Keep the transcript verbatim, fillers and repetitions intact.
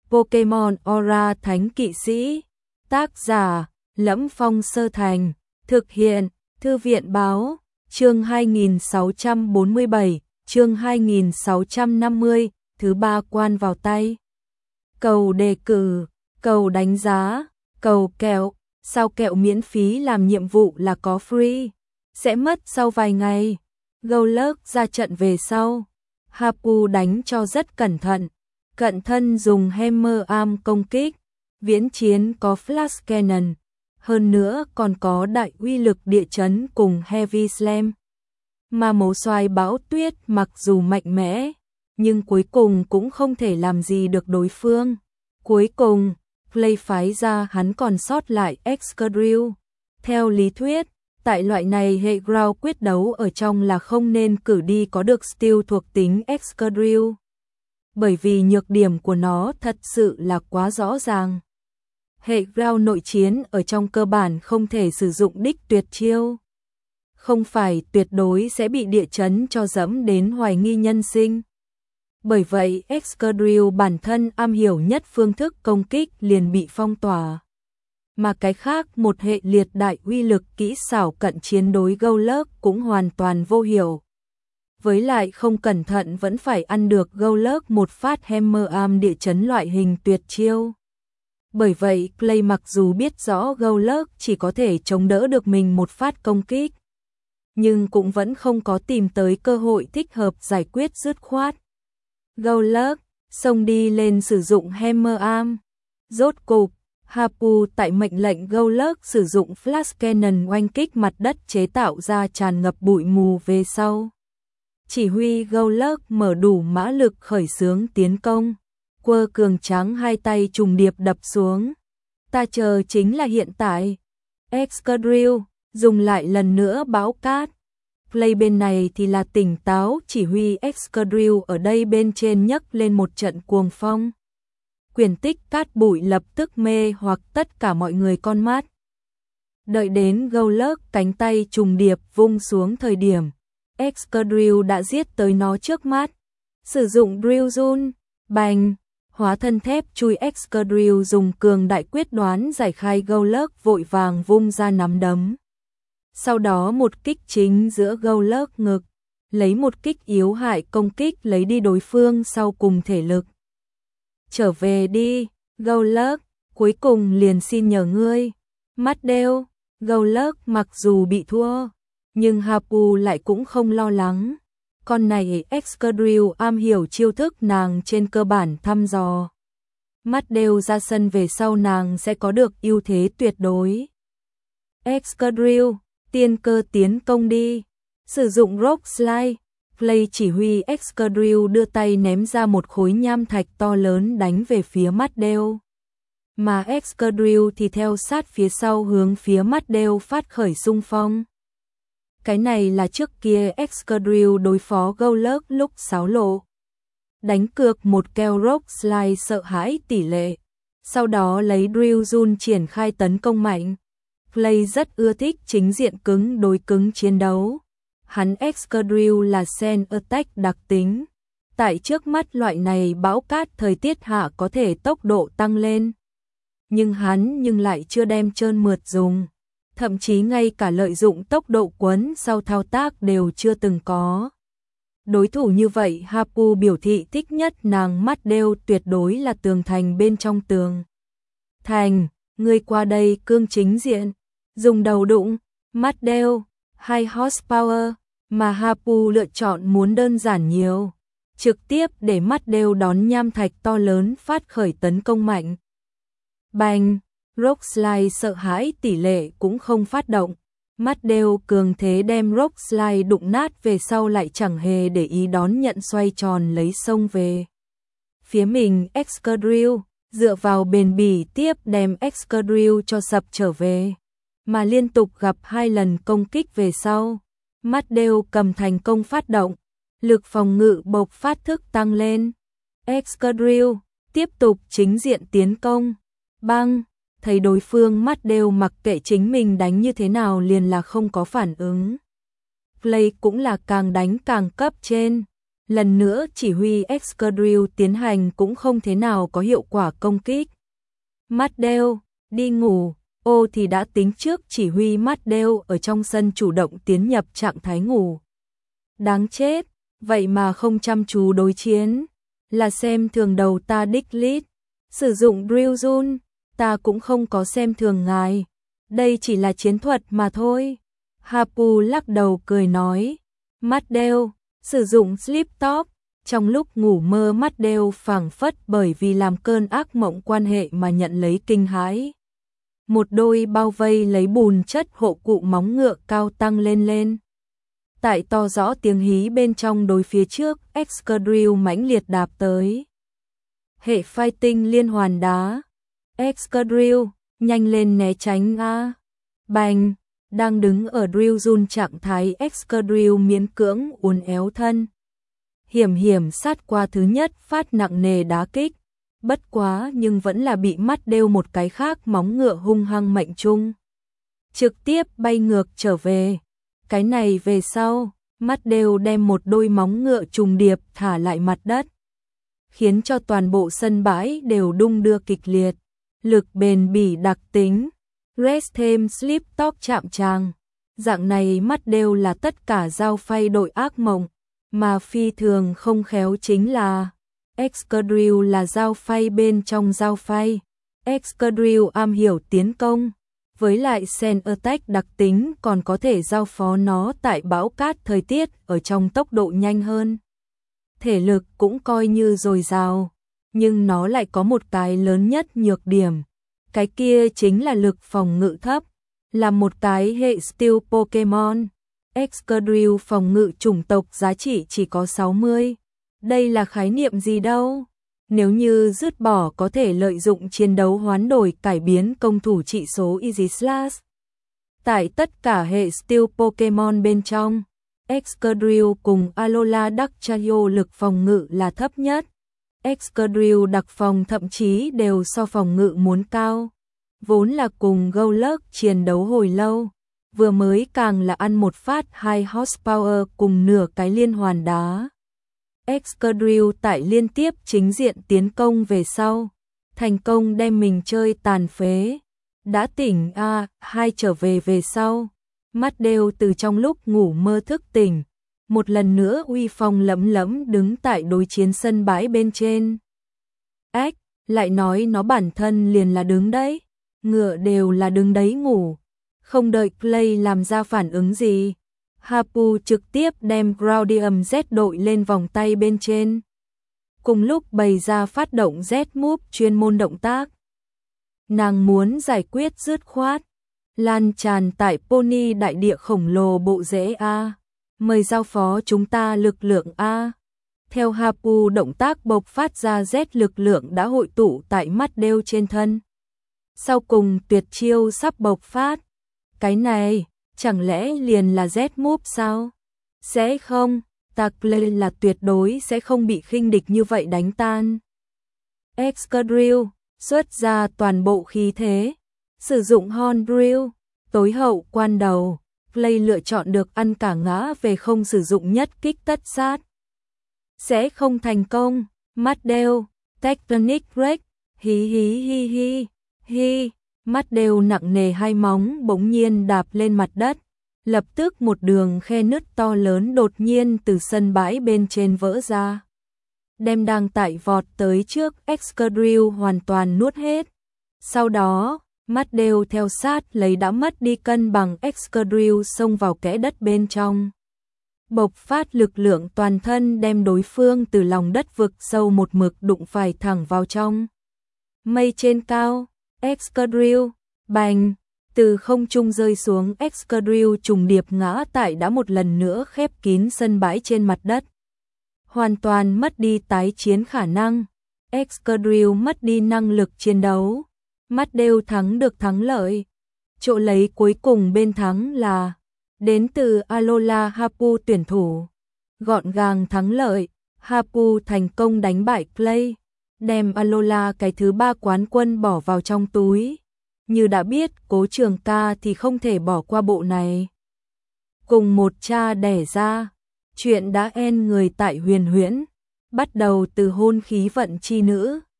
Pokemon Aura Thánh Kỵ Sĩ. Tác giả: Lẫm Phong Sơ Thành. Thực hiện: Thư viện Báo. Chương hai nghìn sáu trăm bốn mươi bảy, chương hai nghìn sáu trăm năm mươi, thứ ba quan vào tay. Cầu đề cử, cầu đánh giá, cầu kẹo, sao kẹo miễn phí làm nhiệm vụ là có free, sẽ mất sau vài ngày. Golurk ra trận về sau, Hapu đánh cho rất cẩn thận, cận thân dùng Hammer Arm công kích, viễn chiến có Flash Cannon, hơn nữa còn có đại uy lực địa chấn cùng Heavy Slam. Mà mấu xoài bão tuyết mặc dù mạnh mẽ, nhưng cuối cùng cũng không thể làm gì được đối phương. Cuối cùng, Play phái ra hắn còn sót lại Excadrill. Theo lý thuyết, tại loại này hệ ground quyết đấu ở trong là không nên cử đi có được steel thuộc tính Excadrill, bởi vì nhược điểm của nó thật sự là quá rõ ràng. Hệ ground nội chiến ở trong cơ bản không thể sử dụng đích tuyệt chiêu, không phải tuyệt đối sẽ bị địa chấn cho dẫm đến hoài nghi nhân sinh. Bởi vậy Excadrill bản thân am hiểu nhất phương thức công kích liền bị phong tỏa. Mà cái khác một hệ liệt đại uy lực kỹ xảo cận chiến đối Golurk cũng hoàn toàn vô hiệu. Với lại không cẩn thận vẫn phải ăn được Golurk một phát Hammer Arm địa chấn loại hình tuyệt chiêu. Bởi vậy Play mặc dù biết rõ Golurk chỉ có thể chống đỡ được mình một phát công kích, nhưng cũng vẫn không có tìm tới cơ hội thích hợp giải quyết dứt khoát. Golurk xông đi lên sử dụng Hammer Arm. Rốt cục, Hapu tại mệnh lệnh Golurk sử dụng Flash Cannon oanh kích mặt đất chế tạo ra tràn ngập bụi mù về sau. Chỉ huy Golurk mở đủ mã lực khởi xướng tiến công, quơ cường tráng hai tay trùng điệp đập xuống. Ta chờ chính là hiện tại. Excadrill dùng lại lần nữa bão cát. Play bên này thì là tỉnh táo chỉ huy Excadrill ở đây bên trên nhấc lên một trận cuồng phong. Quyền tích cát bụi lập tức mê hoặc tất cả mọi người con mắt. Đợi đến Golurk cánh tay trùng điệp vung xuống thời điểm, Excadrill đã giết tới nó trước mắt. Sử dụng Drill Zone, bành, hóa thân thép chui Excadrill dùng cường đại quyết đoán giải khai Golurk vội vàng vung ra nắm đấm. Sau đó một kích chính giữa Golurk ngực, lấy một kích yếu hại công kích lấy đi đối phương sau cùng thể lực. Trở về đi, Golurk, cuối cùng liền xin nhờ ngươi. Mắt đeo, Golurk mặc dù bị thua, nhưng Hapu lại cũng không lo lắng. Con này Excadrill am hiểu chiêu thức nàng trên cơ bản thăm dò. Mắt đeo ra sân về sau nàng sẽ có được ưu thế tuyệt đối. Excadrill, tiên cơ tiến công đi. Sử dụng Rock Slide, Play chỉ huy Excadrill đưa tay ném ra một khối nham thạch to lớn đánh về phía mắt đeo. Mà Excadrill thì theo sát phía sau hướng phía mắt đeo phát khởi xung phong. Cái này là trước kia Excadrill đối phó Golurk lúc xáo lộ. Đánh cược một keo Rock Slide sợ hãi tỷ lệ. Sau đó lấy Drill Zone triển khai tấn công mạnh. Play rất ưa thích chính diện cứng đối cứng chiến đấu. Hắn Excadrill là Sand Attack đặc tính. Tại trước mắt loại này bão cát thời tiết hạ có thể tốc độ tăng lên. Nhưng hắn nhưng lại chưa đem trơn mượt dùng. Thậm chí ngay cả lợi dụng tốc độ quấn sau thao tác đều chưa từng có. Đối thủ như vậy Hapu biểu thị thích nhất nàng mắt đeo tuyệt đối là tường thành bên trong tường. Thành, ngươi qua đây cương chính diện, dùng đầu đụng, mắt đeo, high horsepower, mà Hapu lựa chọn muốn đơn giản nhiều. Trực tiếp để mắt đeo đón nham thạch to lớn phát khởi tấn công mạnh. Bành! Rock Slide sợ hãi tỷ lệ cũng không phát động. Mắt đeo cường thế đem Rock Slide đụng nát về sau lại chẳng hề để ý đón nhận xoay tròn lấy sông về. Phía mình Excadrill dựa vào bền bỉ tiếp đem Excadrill cho sập trở về. Mà liên tục gặp hai lần công kích về sau. Mắt đeo cầm thành công phát động. Lực phòng ngự bộc phát thức tăng lên. Excadrill tiếp tục chính diện tiến công. Băng! Thấy đối phương mắt đeo mặc kệ chính mình đánh như thế nào liền là không có phản ứng. Play cũng là càng đánh càng cấp trên. lần nữa chỉ huy Excadrill tiến hành cũng không thế nào có hiệu quả công kích. Maddell, đi ngủ, ô thì đã tính trước chỉ huy Maddell ở trong sân chủ động tiến nhập trạng thái ngủ. Đáng chết, vậy mà không chăm chú đối chiến, là xem thường đầu ta đích lít, sử dụng Drill Zone, ta cũng không có xem thường ngài, đây chỉ là chiến thuật mà thôi. Hapu lắc đầu cười nói, Maddell, sử dụng Sleep Talk, trong lúc ngủ mơ Maddell phảng phất bởi vì làm cơn ác mộng quan hệ mà nhận lấy kinh hãi. Một đôi bao vây lấy bùn chất hộ cụ móng ngựa cao tăng lên lên. Tại to rõ tiếng hí bên trong đối phía trước, Excadrill mãnh liệt đạp tới. Hệ fighting liên hoàn đá. Excadrill, nhanh lên né tránh a. Bành, đang đứng ở drill zone trạng thái Excadrill miễn cưỡng uốn éo thân. Hiểm hiểm sát qua thứ nhất phát nặng nề đá kích. Bất quá nhưng vẫn là bị Maddell một cái khác móng ngựa hung hăng mệnh trung. Trực tiếp bay ngược trở về. Cái này về sau, Maddell đem một đôi móng ngựa trùng điệp thả lại mặt đất. Khiến cho toàn bộ sân bãi đều đung đưa kịch liệt. Lực bền bỉ đặc tính. Rest thêm Sleep Talk chạm tràng. Dạng này Maddell là tất cả dao phay đội ác mộng. Mà phi thường không khéo chính là Excadrill là dao phay bên trong dao phay. Excadrill am hiểu tiến công. Với lại Sand Attack đặc tính còn có thể giao phó nó tại bão cát thời tiết ở trong tốc độ nhanh hơn. Thể lực cũng coi như dồi dào, nhưng nó lại có một cái lớn nhất nhược điểm. Cái kia chính là lực phòng ngự thấp, là một cái hệ Steel Pokemon. Excadrill phòng ngự chủng tộc giá trị chỉ có sáu mươi. Đây là khái niệm gì đâu? Nếu như dứt bỏ có thể lợi dụng chiến đấu hoán đổi cải biến công thủ trị số Easy Slash. Tại tất cả hệ Steel Pokemon bên trong, Excadrill cùng Alola Darkrai lực phòng ngự là thấp nhất. Excadrill đặc phòng thậm chí đều so phòng ngự muốn cao. Vốn là cùng Golurk chiến đấu hồi lâu, vừa mới càng là ăn một phát hai horsepower cùng nửa cái liên hoàn đá. Excadrill tại liên tiếp chính diện tiến công về sau, thành công đem mình chơi tàn phế. Đã tỉnh a hai trở về về sau, Maddell từ trong lúc ngủ mơ thức tỉnh, một lần nữa uy phong lẫm lẫm đứng tại đối chiến sân bãi bên trên. Ách, lại nói nó bản thân liền là đứng đấy, ngựa đều là đứng đấy ngủ, không đợi Clay làm ra phản ứng gì. Hapu trực tiếp đem Groudon Z đội lên vòng tay bên trên. Cùng lúc bày ra phát động Z move chuyên môn động tác. Nàng muốn giải quyết dứt khoát, lan tràn tại pony đại địa khổng lồ bộ rễ A. Mời giao phó chúng ta lực lượng A. Theo Hapu động tác bộc phát ra Z lực lượng đã hội tụ tại Maddell trên thân. Sau cùng tuyệt chiêu sắp bộc phát. Cái này chẳng lẽ liền là Z move sao? Sẽ không, ta Clay là tuyệt đối sẽ không bị khinh địch như vậy đánh tan. Excadrill xuất ra toàn bộ khí thế, sử dụng Horn Drill, tối hậu quan đầu, Clay lựa chọn được ăn cả ngã về không sử dụng nhất kích tất sát. Sẽ không thành công, Maddell, Tectonic Break, hí hí hí hí, hí. Maddell nặng nề hai móng bỗng nhiên đạp lên mặt đất, lập tức một đường khe nứt to lớn đột nhiên từ sân bãi bên trên vỡ ra. Đem đang tại vọt tới trước Excadrill hoàn toàn nuốt hết. Sau đó, Maddell theo sát lấy đã mất đi cân bằng Excadrill xông vào kẽ đất bên trong. Bộc phát lực lượng toàn thân đem đối phương từ lòng đất vực sâu một mực đụng phải thẳng vào trong. Mây trên cao. Excadrill, bành, từ không trung rơi xuống Excadrill trùng điệp ngã tại đã một lần nữa khép kín sân bãi trên mặt đất. Hoàn toàn mất đi tái chiến khả năng, Excadrill mất đi năng lực chiến đấu. Maddell thắng được thắng lợi. Chỗ lấy cuối cùng bên thắng là đến từ Alola Hapu tuyển thủ. Gọn gàng thắng lợi, Hapu thành công đánh bại Clay. Đem Alola cái thứ ba quán quân bỏ vào trong túi. Như đã biết Cố Trường Ca thì không thể bỏ qua bộ này. Cùng một cha đẻ ra, Chuyện đã en người tại huyền huyễn, bắt đầu từ hôn khí vận chi nữ,